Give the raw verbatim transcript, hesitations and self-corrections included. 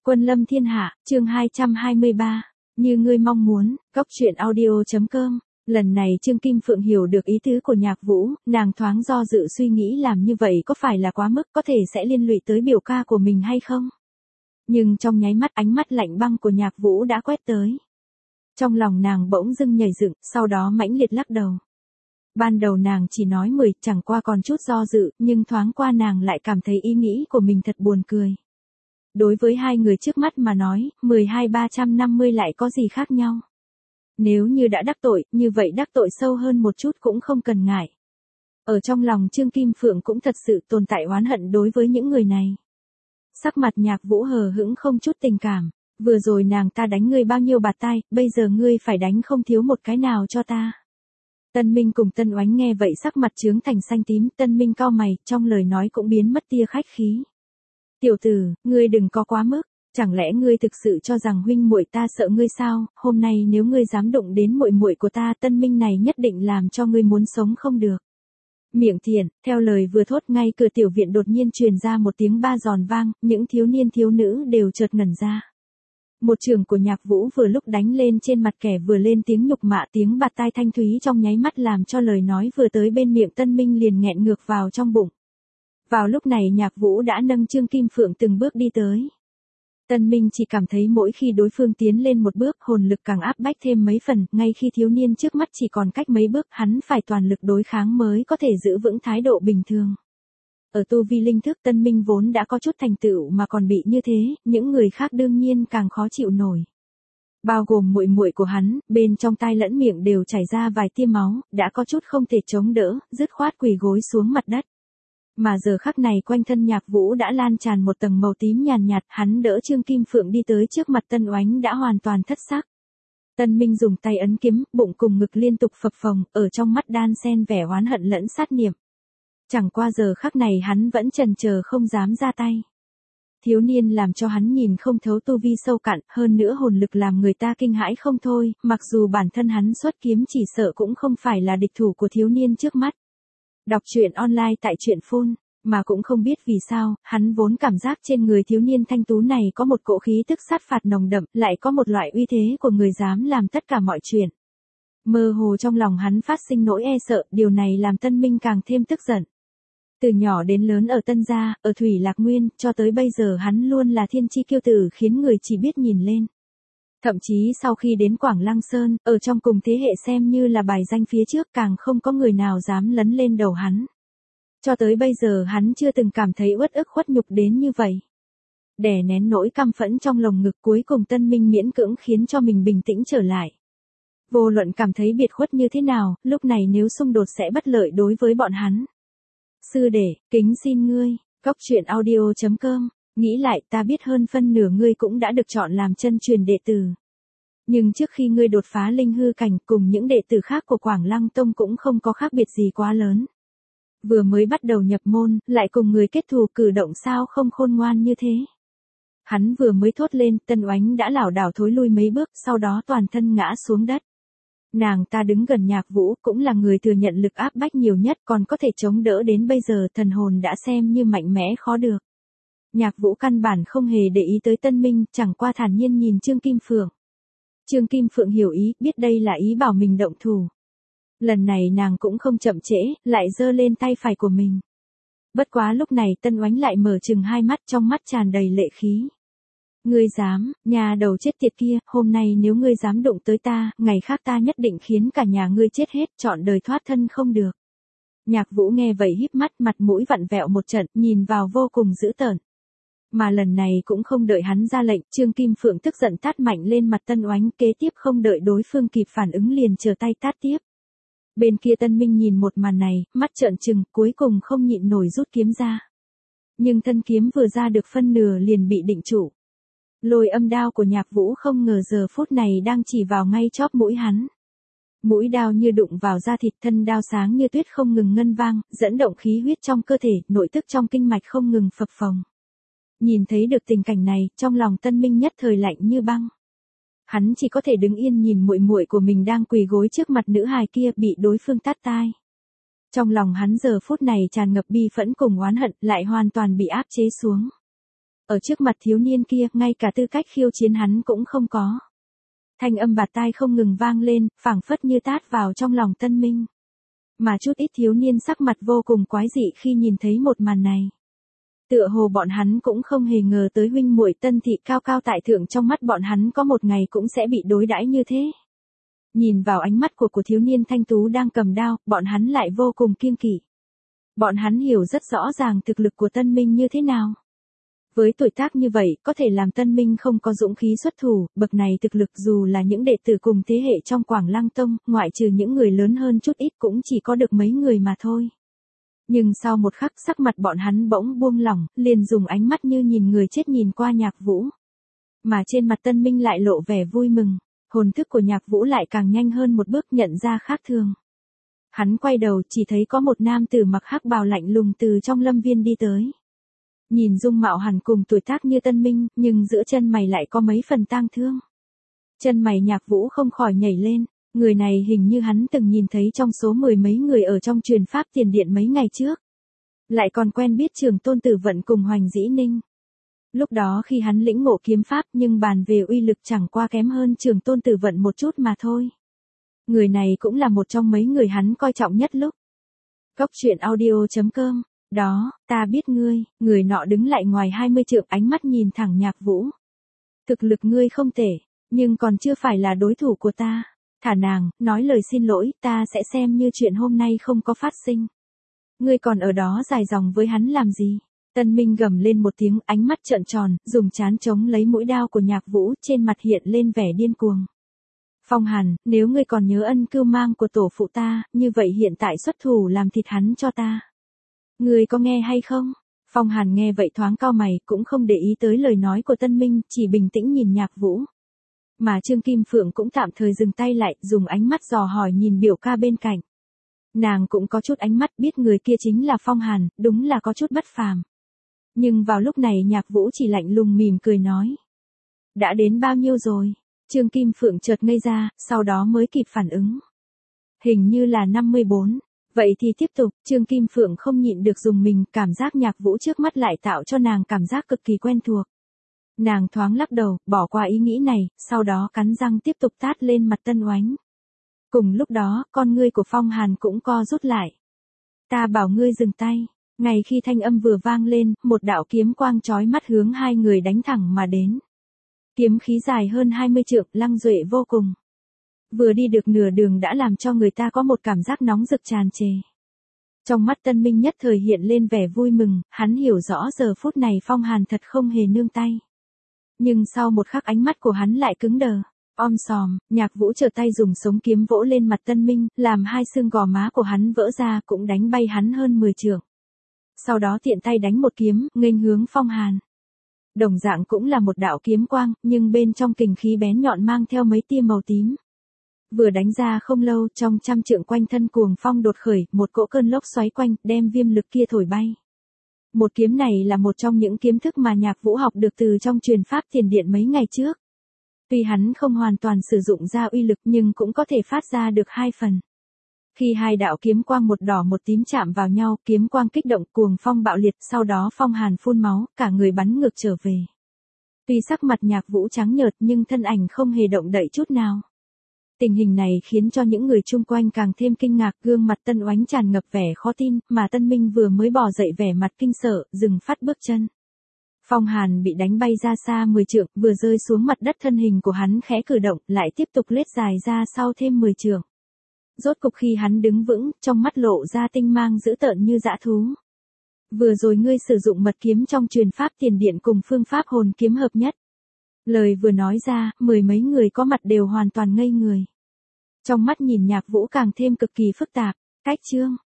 Quân lâm thiên hạ, chương hai trăm hai mươi ba. Như ngươi mong muốn, góc truyện audio.com. Lần này Trương Kim Phượng hiểu được ý tứ của Nhạc Vũ, nàng thoáng do dự suy nghĩ làm như vậy có phải là quá mức, có thể sẽ liên lụy tới biểu ca của mình hay không? Nhưng trong nháy mắt ánh mắt lạnh băng của Nhạc Vũ đã quét tới. Trong lòng nàng bỗng dưng nhảy dựng, sau đó mãnh liệt lắc đầu. Ban đầu nàng chỉ nói mười, chẳng qua còn chút do dự, nhưng thoáng qua nàng lại cảm thấy ý nghĩ của mình thật buồn cười. Đối với hai người trước mắt mà nói, mười hai ba trăm năm mươi lại có gì khác nhau. Nếu như đã đắc tội, như vậy đắc tội sâu hơn một chút cũng không cần ngại. Ở trong lòng Trương Kim Phượng cũng thật sự tồn tại oán hận đối với những người này. Sắc mặt Nhạc Vũ hờ hững không chút tình cảm. Vừa rồi nàng ta đánh ngươi bao nhiêu bạt tai, bây giờ ngươi phải đánh không thiếu một cái nào cho ta. Tân Minh cùng Tân Oánh nghe vậy sắc mặt chướng thành xanh tím, Tân Minh cau mày, trong lời nói cũng biến mất tia khách khí. Tiểu tử, ngươi đừng có quá mức, chẳng lẽ ngươi thực sự cho rằng huynh muội ta sợ ngươi sao? Hôm nay nếu ngươi dám đụng đến muội muội của ta, Tân Minh này nhất định làm cho ngươi muốn sống không được. Miệng thiện, theo lời vừa thốt ngay cửa tiểu viện đột nhiên truyền ra một tiếng ba giòn vang, những thiếu niên thiếu nữ đều chợt ngẩn ra. Một trường của Nhạc Vũ vừa lúc đánh lên trên mặt kẻ vừa lên tiếng nhục mạ, tiếng bạt tai thanh thúy trong nháy mắt làm cho lời nói vừa tới bên miệng Tân Minh liền nghẹn ngược vào trong bụng. Vào lúc này Nhạc Vũ đã nâng Trương Kim Phượng từng bước đi tới. Tân Minh chỉ cảm thấy mỗi khi đối phương tiến lên một bước, hồn lực càng áp bách thêm mấy phần, ngay khi thiếu niên trước mắt chỉ còn cách mấy bước, hắn phải toàn lực đối kháng mới có thể giữ vững thái độ bình thường. Ở tu vi linh thức, Tân Minh vốn đã có chút thành tựu mà còn bị như thế, những người khác đương nhiên càng khó chịu nổi. Bao gồm muội muội của hắn, bên trong tai lẫn miệng đều chảy ra vài tia máu, đã có chút không thể chống đỡ, dứt khoát quỳ gối xuống mặt đất. Mà giờ khắc này quanh thân Nhạc Vũ đã lan tràn một tầng màu tím nhàn nhạt, hắn đỡ Trương Kim Phượng đi tới trước mặt Tân Oánh đã hoàn toàn thất sắc. Tân Minh dùng tay ấn kiếm, bụng cùng ngực liên tục phập phồng, ở trong mắt đan xen vẻ oán hận lẫn sát niệm. Chẳng qua giờ khắc này hắn vẫn chần chờ không dám ra tay. Thiếu niên làm cho hắn nhìn không thấu tu vi sâu cạn, hơn nữa hồn lực làm người ta kinh hãi không thôi, mặc dù bản thân hắn xuất kiếm chỉ sợ cũng không phải là địch thủ của thiếu niên trước mắt. Đọc truyện online tại truyện phun, mà cũng không biết vì sao, hắn vốn cảm giác trên người thiếu niên thanh tú này có một cỗ khí tức sát phạt nồng đậm, lại có một loại uy thế của người dám làm tất cả mọi chuyện. Mơ hồ trong lòng hắn phát sinh nỗi e sợ, điều này làm Tân Minh càng thêm tức giận. Từ nhỏ đến lớn ở Tân Gia, ở Thủy Lạc Nguyên, cho tới bây giờ hắn luôn là thiên chi kiêu tử khiến người chỉ biết nhìn lên. Thậm chí sau khi đến Quảng Lăng Sơn, ở trong cùng thế hệ xem như là bài danh phía trước càng không có người nào dám lấn lên đầu hắn. Cho tới bây giờ hắn chưa từng cảm thấy uất ức khuất nhục đến như vậy. Đè nén nỗi căm phẫn trong lồng ngực, cuối cùng Tân Minh miễn cưỡng khiến cho mình bình tĩnh trở lại. Vô luận cảm thấy biệt khuất như thế nào, lúc này nếu xung đột sẽ bất lợi đối với bọn hắn. Sư đệ, kính xin ngươi, góc truyện audio.com, nghĩ lại ta biết hơn phân nửa ngươi cũng đã được chọn làm chân truyền đệ tử. Nhưng trước khi ngươi đột phá linh hư cảnh cùng những đệ tử khác của Quảng Lăng Tông cũng không có khác biệt gì quá lớn. Vừa mới bắt đầu nhập môn, lại cùng người kết thù, cử động sao không khôn ngoan như thế. Hắn vừa mới thốt lên, Tân Oánh đã lảo đảo thối lui mấy bước, sau đó toàn thân ngã xuống đất. Nàng ta đứng gần Nhạc Vũ, cũng là người thừa nhận lực áp bách nhiều nhất, còn có thể chống đỡ đến bây giờ, thần hồn đã xem như mạnh mẽ khó được. Nhạc Vũ căn bản không hề để ý tới Tân Minh, chẳng qua thản nhiên nhìn Trương Kim Phượng. Trương Kim Phượng hiểu ý, biết đây là ý bảo mình động thủ. Lần này nàng cũng không chậm trễ, lại giơ lên tay phải của mình. Bất quá lúc này Tân Oánh lại mở trừng hai mắt, trong mắt tràn đầy lệ khí. Ngươi dám, nhà đầu chết tiệt kia, hôm nay nếu ngươi dám đụng tới ta, ngày khác ta nhất định khiến cả nhà ngươi chết hết, trọn đời thoát thân không được. Nhạc Vũ nghe vậy híp mắt, mặt mũi vặn vẹo một trận, nhìn vào vô cùng dữ tợn. Mà lần này cũng không đợi hắn ra lệnh, Trương Kim Phượng tức giận tát mạnh lên mặt Tân Oánh, kế tiếp không đợi đối phương kịp phản ứng liền trở tay tát tiếp. Bên kia Tân Minh nhìn một màn này, mắt trợn trừng, cuối cùng không nhịn nổi rút kiếm ra. Nhưng thân kiếm vừa ra được phân nửa liền bị định trụ. Lôi âm đao của Nhạc Vũ không ngờ giờ phút này đang chỉ vào ngay chóp mũi hắn. Mũi đao như đụng vào da thịt, thân đao sáng như tuyết không ngừng ngân vang, dẫn động khí huyết trong cơ thể, nội tức trong kinh mạch không ngừng phập phồng. Nhìn thấy được tình cảnh này, trong lòng Tân Minh nhất thời lạnh như băng. Hắn chỉ có thể đứng yên nhìn muội muội của mình đang quỳ gối trước mặt nữ hài kia bị đối phương tát tai. Trong lòng hắn giờ phút này tràn ngập bi phẫn cùng oán hận, lại hoàn toàn bị áp chế xuống. Ở trước mặt thiếu niên kia, ngay cả tư cách khiêu chiến hắn cũng không có. Thanh âm bạt tai không ngừng vang lên, phảng phất như tát vào trong lòng Tân Minh. Mà chút ít thiếu niên sắc mặt vô cùng quái dị khi nhìn thấy một màn này. Tựa hồ bọn hắn cũng không hề ngờ tới huynh muội Tân thị cao cao tại thượng trong mắt bọn hắn có một ngày cũng sẽ bị đối đãi như thế. Nhìn vào ánh mắt của của thiếu niên thanh tú đang cầm đao, bọn hắn lại vô cùng kiêng kỵ. Bọn hắn hiểu rất rõ ràng thực lực của Tân Minh như thế nào. Với tuổi tác như vậy, có thể làm Tân Minh không có dũng khí xuất thủ, bậc này thực lực dù là những đệ tử cùng thế hệ trong Quảng Lăng Tông, ngoại trừ những người lớn hơn chút ít cũng chỉ có được mấy người mà thôi. Nhưng sau một khắc sắc mặt bọn hắn bỗng buông lỏng, liền dùng ánh mắt như nhìn người chết nhìn qua Nhạc Vũ. Mà trên mặt Tân Minh lại lộ vẻ vui mừng, hồn thức của Nhạc Vũ lại càng nhanh hơn một bước nhận ra khác thường. Hắn quay đầu chỉ thấy có một nam tử mặc hắc bào lạnh lùng từ trong lâm viên đi tới. Nhìn dung mạo hẳn cùng tuổi tác như Tân Minh, nhưng giữa chân mày lại có mấy phần tang thương. Chân mày Nhạc Vũ không khỏi nhảy lên, người này hình như hắn từng nhìn thấy trong số mười mấy người ở trong truyền pháp tiền điện mấy ngày trước. Lại còn quen biết Trường Tôn Tử Vận cùng Hoành Dĩ Ninh. Lúc đó khi hắn lĩnh ngộ kiếm pháp nhưng bàn về uy lực chẳng qua kém hơn Trường Tôn Tử Vận một chút mà thôi. Người này cũng là một trong mấy người hắn coi trọng nhất lúc. Cốc truyện audio chấm com. Đó, ta biết ngươi, người nọ đứng lại ngoài hai mươi trượng ánh mắt nhìn thẳng Nhạc Vũ. Thực lực ngươi không tệ, nhưng còn chưa phải là đối thủ của ta. Thả nàng, nói lời xin lỗi, ta sẽ xem như chuyện hôm nay không có phát sinh. Ngươi còn ở đó dài dòng với hắn làm gì? Tân Minh gầm lên một tiếng, ánh mắt trợn tròn, dùng trán chống lấy mũi đao của Nhạc Vũ, trên mặt hiện lên vẻ điên cuồng. Phong Hàn, nếu ngươi còn nhớ ân cưu mang của tổ phụ ta, như vậy hiện tại xuất thủ làm thịt hắn cho ta. Ngươi có nghe hay không? Phong Hàn nghe vậy thoáng cau mày, cũng không để ý tới lời nói của Tân Minh, chỉ bình tĩnh nhìn Nhạc Vũ. Mà Trương Kim Phượng cũng tạm thời dừng tay lại, dùng ánh mắt dò hỏi nhìn biểu ca bên cạnh. Nàng cũng có chút ánh mắt biết người kia chính là Phong Hàn, đúng là có chút bất phàm. Nhưng vào lúc này Nhạc Vũ chỉ lạnh lùng mỉm cười nói. Đã đến bao nhiêu rồi? Trương Kim Phượng chợt ngây ra, sau đó mới kịp phản ứng. Hình như là năm mươi bốn. Vậy thì tiếp tục, Trương Kim Phượng không nhịn được dùng mình, cảm giác Nhạc Vũ trước mắt lại tạo cho nàng cảm giác cực kỳ quen thuộc. Nàng thoáng lắc đầu, bỏ qua ý nghĩ này, sau đó cắn răng tiếp tục tát lên mặt Tân Oánh. Cùng lúc đó, con ngươi của Phong Hàn cũng co rút lại. Ta bảo ngươi dừng tay. Ngay khi thanh âm vừa vang lên, một đạo kiếm quang chói mắt hướng hai người đánh thẳng mà đến. Kiếm khí dài hơn hai mươi trượng, lăng duệ vô cùng. Vừa đi được nửa đường đã làm cho người ta có một cảm giác nóng rực tràn trề. Trong mắt Tân Minh nhất thời hiện lên vẻ vui mừng, hắn hiểu rõ giờ phút này Phong Hàn thật không hề nương tay. Nhưng sau một khắc ánh mắt của hắn lại cứng đờ. Om sòm, Nhạc Vũ trở tay dùng sống kiếm vỗ lên mặt Tân Minh, làm hai xương gò má của hắn vỡ ra, cũng đánh bay hắn hơn mười trượng. Sau đó tiện tay đánh một kiếm, nghênh hướng Phong Hàn. Đồng dạng cũng là một đạo kiếm quang, nhưng bên trong kình khí bén nhọn mang theo mấy tia màu tím. Vừa đánh ra không lâu, trong trăm trượng quanh thân cuồng phong đột khởi, một cỗ cơn lốc xoáy quanh, đem viêm lực kia thổi bay. Một kiếm này là một trong những kiếm thức mà Nhạc Vũ học được từ trong truyền pháp tiền điện mấy ngày trước. Tuy hắn không hoàn toàn sử dụng ra uy lực nhưng cũng có thể phát ra được hai phần. Khi hai đạo kiếm quang một đỏ một tím chạm vào nhau, kiếm quang kích động cuồng phong bạo liệt, sau đó Phong Hàn phun máu, cả người bắn ngược trở về. Tuy sắc mặt Nhạc Vũ trắng nhợt nhưng thân ảnh không hề động đậy chút nào. Tình hình này khiến cho những người chung quanh càng thêm kinh ngạc, gương mặt Tân Oánh tràn ngập vẻ khó tin, mà Tân Minh vừa mới bò dậy vẻ mặt kinh sợ, dừng phát bước chân. Phong Hàn bị đánh bay ra xa mười trượng, vừa rơi xuống mặt đất thân hình của hắn khẽ cử động, lại tiếp tục lết dài ra sau thêm mười trượng. Rốt cục khi hắn đứng vững, trong mắt lộ ra tinh mang dữ tợn như dã thú. Vừa rồi ngươi sử dụng mật kiếm trong truyền pháp tiền điện cùng phương pháp hồn kiếm hợp nhất. Lời vừa nói ra, mười mấy người có mặt đều hoàn toàn ngây người. Trong mắt nhìn Nhạc Vũ càng thêm cực kỳ phức tạp. Cách chương,